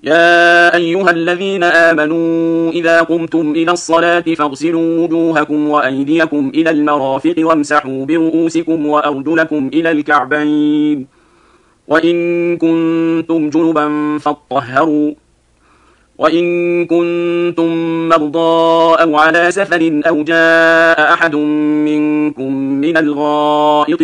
يا أيها الذين آمنوا إذا قمتم إلى الصلاة فاغسلوا وجوهكم وأيديكم إلى المرافق وامسحوا برؤوسكم وأرجلكم إلى الكعبين وإن كنتم جنبا فاطهروا وإن كنتم مرضى أو على سفر أو جاء أحد منكم من الغائط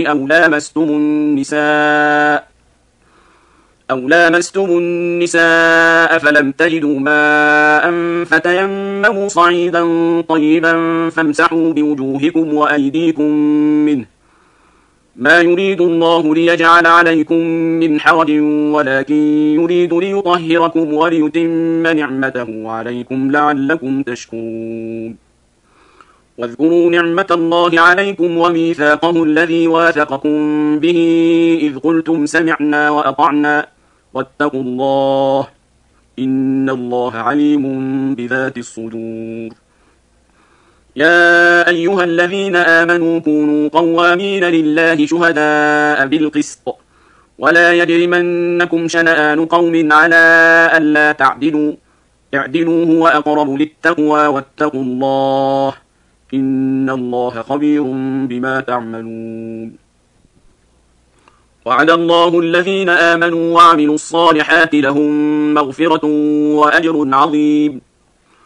أو لامستم النساء فلم تجدوا ماء فتيمموا صعيدا طيبا فامسحوا بوجوهكم وأيديكم منه ما يريد الله ليجعل عليكم من حرج ولكن يريد ليطهركم وليتم نعمته عليكم لعلكم تشكرون واذكروا نعمة الله عليكم وميثاقه الذي واثقكم به إذ قلتم سمعنا وأطعنا واتقوا الله إن الله عليم بذات الصدور يا أيها الذين آمنوا كونوا قوامين لله شهداء بالقسط ولا يجرمنكم شنآن قوم على ألا تعدلوا اعدلوا هو أقرب للتقوى واتقوا الله إن الله خبير بما تعملون وعد الله الذين آمنوا وعملوا الصالحات لهم مغفرة وأجر عظيم